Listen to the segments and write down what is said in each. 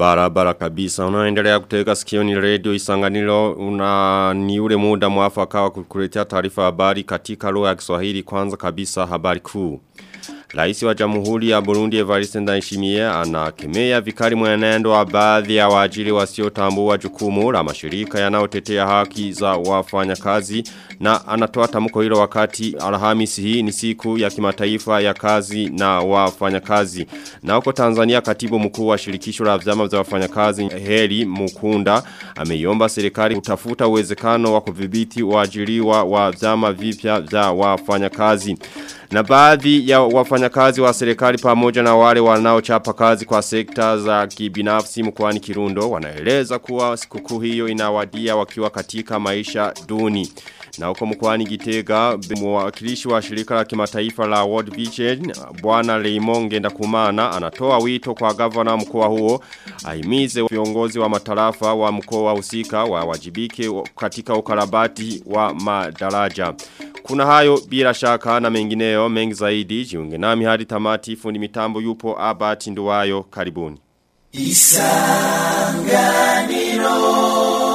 Barabara kabisa. Unaendelea kutega sikio ni radio Isanganiro. Ni ule muda mwafaka wa kukuletea taarifa habari katika lugha ya Kiswahili. Kwanza kabisa habari kuu. Rais wa Jamhuri ya Burundi Evariste Ndayishimiye anakemea vikali mwenendo wa baadhi ya waajiri wasiotambua jukumu la mashirika yanayotetea haki za wafanyakazi, na anatoa tamko hilo wakati Alhamisi hii ni siku ya kimataifa ya kazi na wafanyakazi. Na huko Tanzania, katibu mkuu wa shirikisho la vyama vya wafanyakazi Heri Mukunda ameiomba serikali kutafuta uwezekano wa kudhibiti waajiriwa wa vyama vipya vya wafanyakazi. Na baadhi ya wafanyakazi wa serikali pamoja na wale wanaochapa kazi kwa sekta za kibinafsi mkoani Kirundo wanaeleza kuwa sikukuu hiyo inawadia wakiwa katika maisha duni. Na huko mkoani Gitega, mwakilishi wa shirika la kimataifa la World Vision Bwana Raymond Ngendakumana anatoa wito kwa gavana mkoa huo ahimize viongozi wa matarafa wa mkoa husika wawajibike katika ukarabati wa madaraja. Kuna hayo bila shaka na mengineyo mengi zaidi. Jiunge nami hadi tamati. Fundi mitambo yupo Abati Nduwayo. Karibuni. Isanganiro.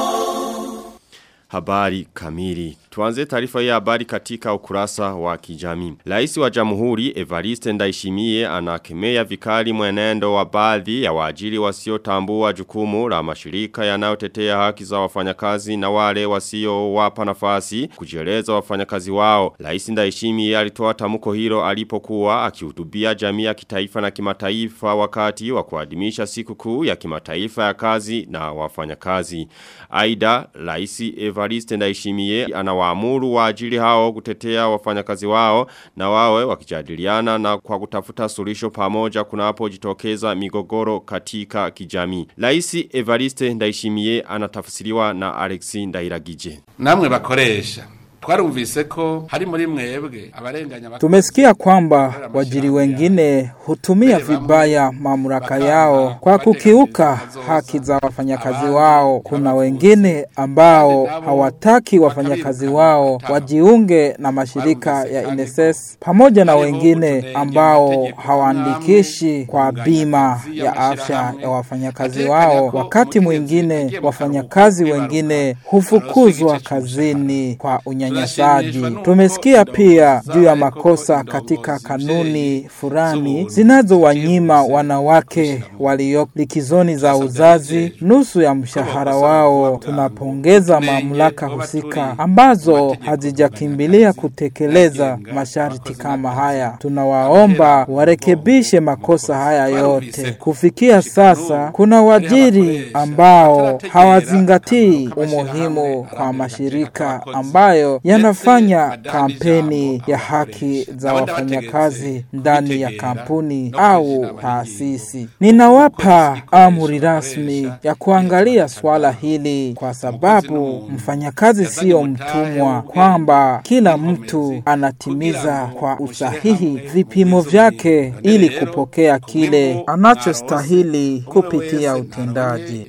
Habari kamili. Tuanze taarifa ya habari katika ukurasa wa kijamii. Rais wa Jamhuri Evariste Ndayishimiye anakemea vikali mwenendo wa baadhi ya waajiri wasiotambua jukumu la mashirika yanayotetea haki za wafanyakazi na wale wasiowapa nafasi kujieleza wafanyakazi wao. Rais Ndayishimiye alitoa tamko hilo alipokuwa akihutubia jamii ya kitaifa na kimataifa wakati wa kuadhimisha sikukuu ya kimataifa ya kazi na wafanyakazi. Aidha, Rais Evariste Ndayishimiye anawaamuru waajiri hao kutetea wafanyakazi wao na wawe wakijadiliana na kwa kutafuta suluhisho pamoja kunapojitokeza migogoro katika kijamii. Rais Evariste Ndayishimiye anatafsiriwa na Alexis Ndairagije. Namwe bakoresha twarumvise ko hari muri mwebwe abarenganya. Tumesikia kwamba wajiri wengine hutumia vibaya mamlaka yao kwa kukiuka haki za wafanyakazi wao. Kuna wengine ambao hawataki wafanyakazi wao wajiunge na mashirika ya NSS, pamoja na wengine ambao hawaandikishi kwa bima ya afya ya wafanyakazi wao. Wakati mwingine wafanyakazi wengine hufukuzwa kazini kwa unyanyasaji. Tumesikia pia juu ya makosa katika kanuni fulani zinazowanyima wanawake walio likizoni za uzazi nusu ya mshahara wao. Tunapongeza mamlaka husika ambazo hazijakimbilia kutekeleza masharti kama haya. Tunawaomba warekebishe makosa haya yote. Kufikia sasa kuna wajiri ambao hawazingatii umuhimu kwa mashirika ambayo yanafanya kampeni ya haki za wafanyakazi ndani ya kampuni au taasisi. Ninawapa amri rasmi ya kuangalia swala hili, kwa sababu mfanyakazi sio mtumwa, kwamba kila mtu anatimiza kwa usahihi vipimo vyake ili kupokea kile anachostahili kupitia utendaji.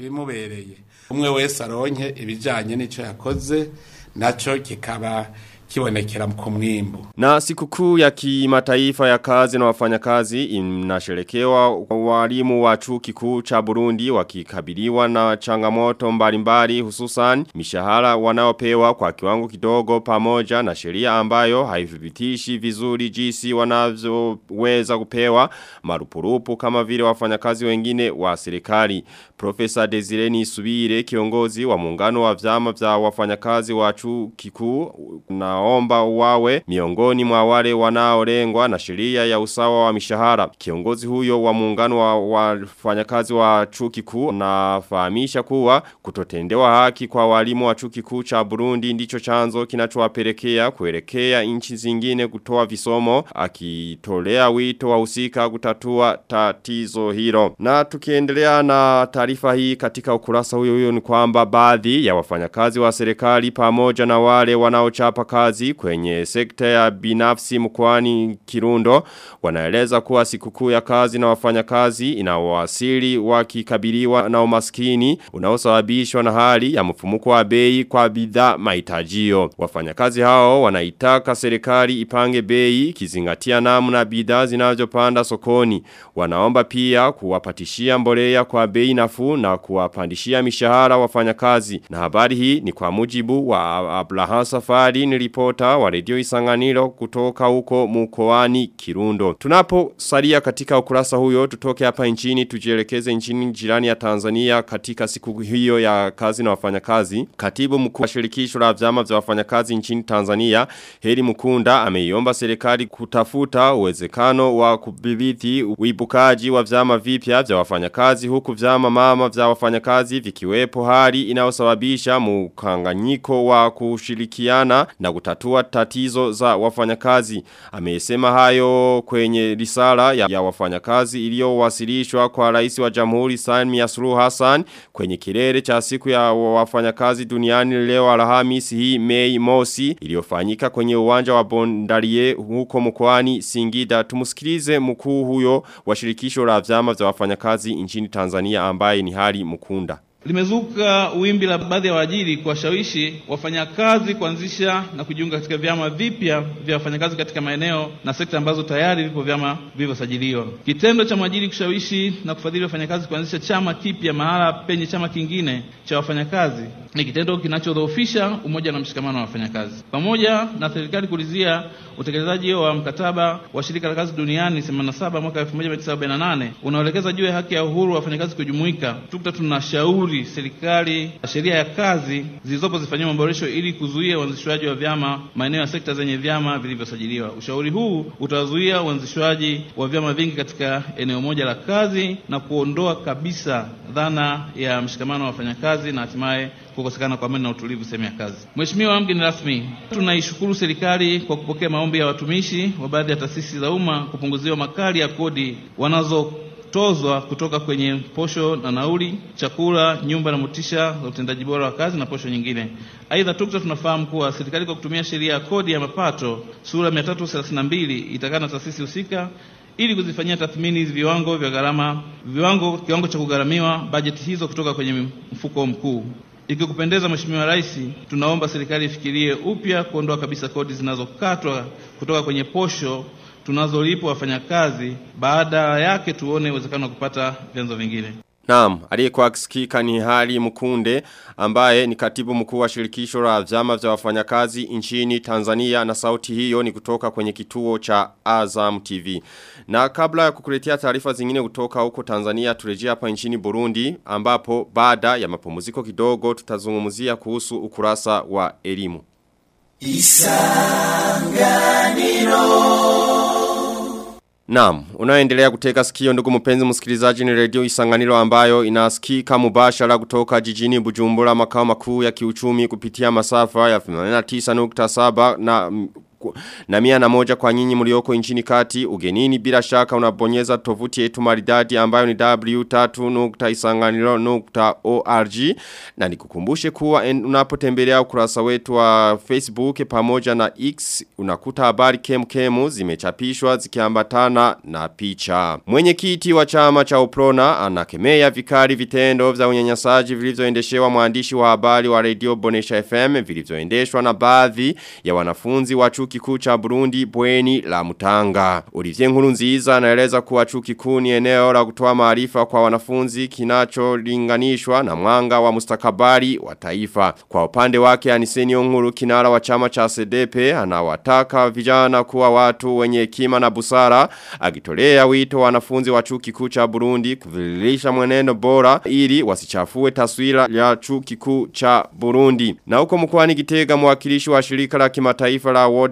Umwe wese aronke ibijanye n'ico yakoze nacho kikaba kibonekera ku mwimbo. Na sikukuu ya kimataifa ya kazi na wafanyakazi inasherekewa walimu wa chuo kikuu cha Burundi wakikabiliwa na changamoto mbalimbali, hususan mishahara wanaopewa kwa kiwango kidogo pamoja na sheria ambayo haithibitishi vizuri jinsi wanavyoweza kupewa marupurupu kama vile wafanyakazi wengine wa serikali. Profesa Desire Nisubire, kiongozi wa muungano wa vyama vya wafanyakazi wa chuo kikuu, naomba wawe miongoni mwa wale wanaolengwa na sheria ya usawa wa mishahara. Kiongozi huyo wa muungano wa wafanyakazi wa chuo kikuu anafahamisha kuwa kutotendewa haki kwa walimu wa chuo kikuu cha Burundi ndicho chanzo kinachowapelekea kuelekea nchi zingine kutoa visomo, akitolea wito wahusika kutatua tatizo hilo. Na tukiendelea na taarifa hii katika ukurasa huyo ni kwamba baadhi ya wafanyakazi wa serikali pamoja na wale wanaochapa kazi kazi kwenye sekta ya binafsi mkoani Kirundo wanaeleza kuwa sikukuu ya kazi na wafanyakazi inawasili wakikabiliwa na umaskini unaosababishwa na hali ya mfumuko wa bei kwa bidhaa mahitajio. Wafanyakazi hao wanaitaka serikali ipange bei kizingatia namna bidhaa zinazopanda sokoni. Wanaomba pia kuwapatishia mbolea kwa bei nafuu na kuwapandishia mishahara wafanyakazi. Na habari hii ni kwa mujibu wa Abraham Safari, ni ripota wa Radio Isanganiro kutoka huko mkoani Kirundo. Tunaposalia katika ukurasa huyo, tutoke hapa nchini tujielekeze nchini jirani ya Tanzania katika siku hiyo ya kazi na wafanyakazi. Katibu mkuu wa shirikisho la vyama vya wafanyakazi nchini Tanzania, Heri Mukunda, ameiomba serikali kutafuta uwezekano wa kudhibiti uibukaji wa vyama vipya vya wafanyakazi, huku vyama mama vya wafanyakazi vikiwepo, hali inayosababisha mkanganyiko wa kushirikiana na kutatua tatizo za wafanyakazi. Amesema hayo kwenye risala ya wafanyakazi iliyowasilishwa kwa Rais wa Jamhuri Samia Suluhu Hassan kwenye kilele cha siku ya wafanyakazi duniani leo Alhamisi hii Mei mosi, iliyofanyika kwenye uwanja wa Bondarie huko mkoani Singida. Tumusikilize mkuu huyo wa shirikisho la vyama vya wafanyakazi nchini Tanzania ambaye ni Heri Mukunda. Limezuka wimbi la baadhi ya waajiri kuwashawishi wafanyakazi kuanzisha na kujiunga katika vyama vipya vya wafanyakazi katika maeneo na sekta ambazo tayari vipo vyama vilivyosajiliwa. Kitendo cha mwajiri kushawishi na kufadhili wafanyakazi kuanzisha chama kipya mahala penye chama kingine cha wafanyakazi ni kitendo kinachodhoofisha umoja na mshikamano wa wafanyakazi. Pamoja na serikali kulizia utekelezaji wa mkataba wa shirika la kazi duniani 87 mwaka 1948 unaoelekeza juu ya haki ya uhuru wa wafanyakazi kujumuika, tunashauri serikali sheria ya kazi zilizopo zifanyiwe maboresho ili kuzuia uanzishwaji wa vyama maeneo ya sekta zenye vyama vilivyosajiliwa. Ushauri huu utazuia uanzishwaji wa vyama vingi katika eneo moja la kazi na kuondoa kabisa dhana ya mshikamano wa wafanyakazi na hatimaye kukosekana kwa amani na utulivu sehemu ya kazi. Mheshimiwa mgeni rasmi, tunaishukuru serikali kwa kupokea maombi ya watumishi wa baadhi ya taasisi za umma kupunguziwa makali ya kodi wanazotozwa kutoka kwenye posho na nauli, chakula, nyumba na motisha za utendaji bora wa kazi na posho nyingine. Aidha, tunafahamu kuwa serikali kwa kutumia sheria ya kodi ya mapato sura 332 itakana taasisi husika ili kuzifanyia tathmini kiwango cha kugharamiwa bajeti hizo kutoka kwenye mfuko mkuu. Ikikupendeza Mheshimiwa Rais, tunaomba serikali ifikirie upya kuondoa kabisa kodi zinazokatwa kutoka kwenye posho tunazolipwa wafanyakazi, baada yake tuone uwezekano wa kupata vyanzo vingine. Naam, aliyekuwa akisikika ni Heri Mukunde ambaye ni katibu mkuu wa shirikisho la vyama vya wafanyakazi nchini Tanzania, na sauti hiyo ni kutoka kwenye kituo cha Azam TV. Na kabla ya kukuletea taarifa zingine kutoka huko Tanzania, turejea hapa nchini Burundi ambapo baada ya mapumziko kidogo tutazungumzia kuhusu ukurasa wa elimu. Isanganiro. Naam, unaendelea kuteka sikio ndugu mpenzi msikilizaji, ni Radio Isanganiro ambayo inasikika mubashara kutoka jijini Bujumbura, makao makuu ya kiuchumi, kupitia masafa ya 89.7 na 101 kwa nyinyi mlioko nchini kati. Ugenini bila shaka unabonyeza tovuti yetu maridadi ambayo ni w3.isanganiro.org, na nikukumbushe kuwa unapotembelea ukurasa wetu wa Facebook pamoja na X unakuta habari kemkemu zimechapishwa zikiambatana na picha. Mwenyekiti wa chama cha Uprona anakemea vikali vitendo vya unyanyasaji vilivyoendeshwa mwandishi wa habari wa Radio Bonesha FM vilivyoendeshwa na baadhi ya wanafunzi wa chuo kikuu cha Burundi Bweni la Mutanga. Olivier Nkurunziza anaeleza kuwa chuo kikuu ni eneo la kutoa maarifa kwa wanafunzi kinacholinganishwa na mwanga wa mustakabali wa taifa. Kwa upande wake Aniseni Nkuru, kinara wa chama cha CDP, anawataka vijana kuwa watu wenye hekima na busara, akitolea wito wanafunzi wa chuo kikuu cha Burundi kudhihirisha mwenendo bora ili wasichafue taswira ya chuo kikuu cha Burundi. Na huko mkoani Gitega, mwakilishi wa shirika la kimataifa la World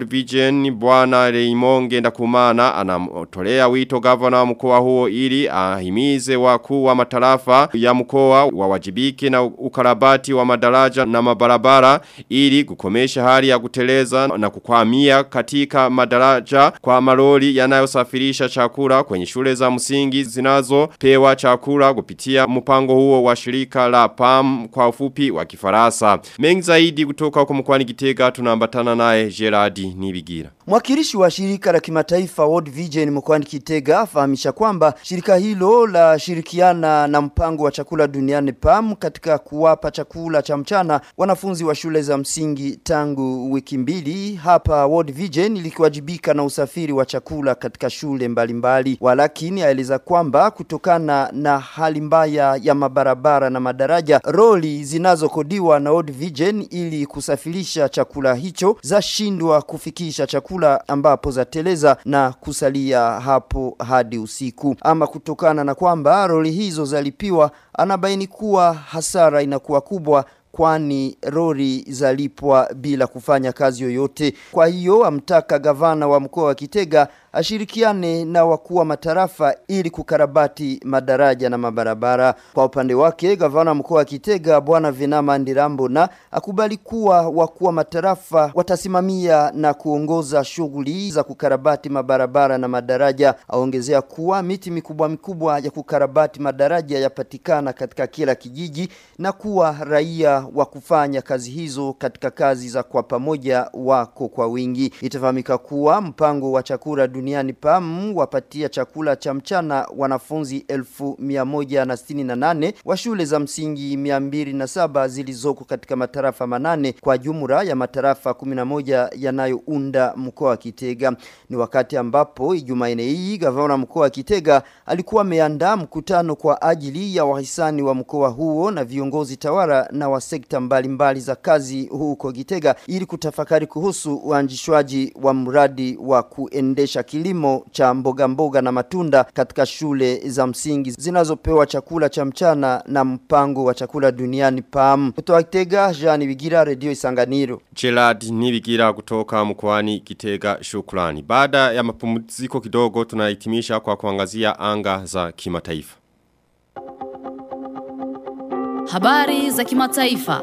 World Vision Bwana Raymond Ngendakumana anatolea wito gavana wa mkoa huo ili ahimize wakuu wa matarafa ya mkoa wawajibike na ukarabati wa madaraja na mabarabara ili kukomesha hali ya kuteleza na kukwamia katika madaraja kwa malori yanayosafirisha chakula kwenye shule za msingi zinazopewa chakula kupitia mpango huo wa shirika la PAM kwa ufupi wa Kifaransa. Mengi zaidi kutoka huko mkoani Gitega tunaambatana naye Gerard Nibigira. Mwakilishi wa shirika la kimataifa World Vision mkoani Gitega afahamisha kwamba shirika hilo la shirikiana na mpango wa chakula duniani PAM katika kuwapa chakula cha mchana wanafunzi wa shule za msingi tangu wiki mbili. Hapa World Vision likiwajibika na usafiri wa chakula katika shule mbalimbali. Walakini aeleza kwamba kutokana na hali mbaya ya mabarabara na madaraja, roli zinazokodiwa na World Vision ili kusafirisha chakula hicho zashindwa kufikisha chakula ambapo zateleza na kusalia hapo hadi usiku. Ama kutokana na kwamba roli hizo zalipiwa, anabaini kuwa hasara inakuwa kubwa kwani roli zalipwa bila kufanya kazi yoyote. Kwa hiyo amtaka gavana wa mkoa wa Gitega ashirikiane na wakuu wa matarafa ili kukarabati madaraja na mabarabara. Kwa upande wake gavana mkoa wa Gitega Bwana Venama Ndirambo na akubali kuwa wakuu wa matarafa watasimamia na kuongoza shughuli za kukarabati mabarabara na madaraja. Aongezea kuwa miti mikubwa ya kukarabati madaraja yapatikana katika kila kijiji na kuwa raia wa kufanya kazi hizo katika kazi za kwa pamoja wako kwa wingi. Itafahamika kuwa mpango wa chakula duniani PAM wapatia chakula cha mchana wanafunzi 1168 wa shule za msingi 207 zilizoko katika matarafa 8 kwa jumla ya matarafa 11 yanayounda mkoa wa Gitega. Ni wakati ambapo Jumanne hii gavana mkoa wa Gitega alikuwa ameandaa mkutano kwa ajili ya wahisani wa mkoa huo na viongozi tawala na wa sekta mbalimbali za kazi huko Gitega ili kutafakari kuhusu uanzishwaji wa mradi wa kuendesha kilimo cha mboga na matunda katika shule za msingi zinazopewa chakula cha mchana na mpango wa chakula duniani PAM. Kutoka Gitega, Jean Nibigira, Radio Isanganiro. Gerard Nibigira kutoka mkoani Gitega, shukrani. Baada ya mapumziko kidogo tunahitimisha kwa kuangazia anga za kimataifa. Habari za kimataifa.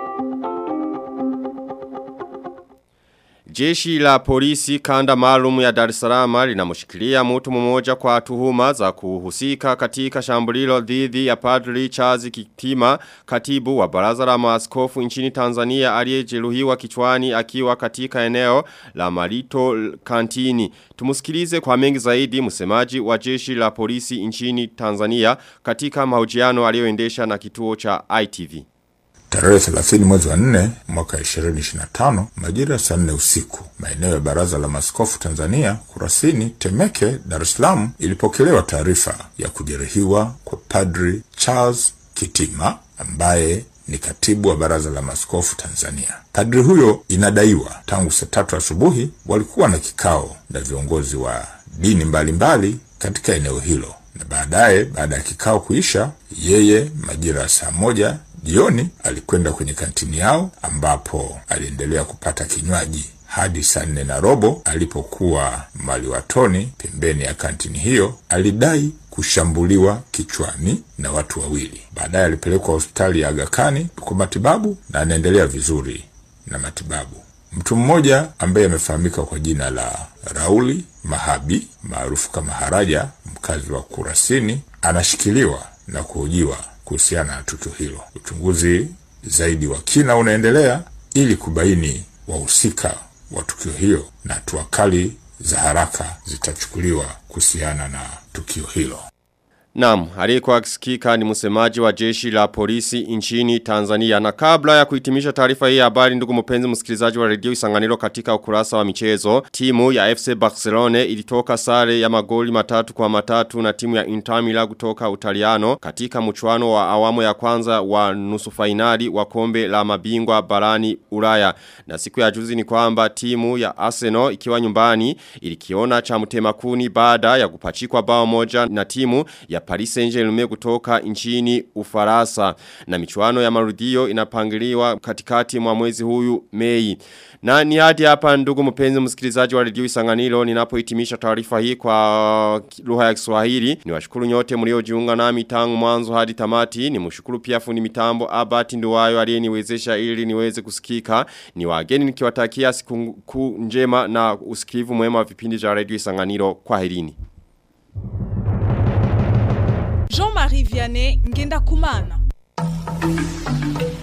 Jeshi la polisi kanda maalum ya Dar es Salaam linamshikilia mtu mmoja kwa tuhuma za kuhusika katika shambulilo dhidi ya Padri Charles Kitima, katibu wa Baraza la Maaskofu nchini Tanzania aliyejeruhiwa kichwani akiwa katika eneo la Marito Kantini. Tumusikilize kwa mengi zaidi msemaji wa jeshi la polisi nchini Tanzania katika mahojiano aliyoendesha na kituo cha ITV. Tarehe 30 mwezi wa 4 mwaka 2025 majira saa 4 usiku maeneo ya Baraza la Maaskofu Tanzania Kurasini Temeke Dar es Salaam ilipokelewa taarifa ya kujeruhiwa kwa Padri Charles Kitima ambaye ni katibu wa Baraza la Maaskofu Tanzania. Padri huyo inadaiwa tangu saa 3 asubuhi walikuwa na kikao na viongozi wa dini mbalimbali katika eneo hilo, na baadaye baada ya kikao kuisha yeye majira saa 1 jioni alikwenda kwenye kantini yao ambapo aliendelea kupata kinywaji hadi saa 4:15 alipokuwa maliwatoni pembeni ya kantini hiyo. Alidai kushambuliwa kichwani na watu wawili. Baadaye alipelekwa hospitali ya Aga Khan kwa matibabu na anaendelea vizuri na matibabu. Mtu mmoja ambaye amefahamika kwa jina la Rauli Mahabi maarufu kama Haraja, mkazi wa Kurasini, anashikiliwa na kuhojiwa kuhusiana na tukio hilo. Uchunguzi zaidi wa kina unaendelea ili kubaini wahusika wa tukio hiyo na hatua kali za haraka zitachukuliwa kuhusiana na tukio hilo. Naam, aliyekuwa akisikika ni msemaji wa jeshi la polisi nchini Tanzania. Na kabla ya kuhitimisha taarifa hii ya habari, ndugu mpenzi msikilizaji wa Radio Isanganiro, katika ukurasa wa michezo, timu ya FC Barcelona ilitoka sare ya magoli 3-3 na timu ya Inter Milan kutoka Utaliano katika mchuano wa awamu ya kwanza wa nusu fainali wa kombe la mabingwa barani Ulaya. Na siku ya juzi ni kwamba timu ya Arsenal ikiwa nyumbani ilikiona cha mtema kuni baada ya kupachikwa bao moja na timu ya Paris Saint-Germain kutoka nchini Ufaransa. Na michuano ya marudio inapangiliwa katikati mwa mwezi huyu Mei. Na ni hadi hapa ndugu mpenzi msikilizaji wa Radio Isanganiro ninapohitimisha taarifa hii kwa lugha ya Kiswahili. Niwashukuru nyote mliojiunga nami tangu mwanzo hadi tamati. Nimshukuru pia fundi mitambo Albert Nduwayo aliyeniwezesha ili niweze kusikika. Ni wageni nikiwatakia siku njema na usikivu mwema wa vipindi vya Radio Isanganiro. Kwaherini. Jean-Marie Vianney Ngenda Kumana.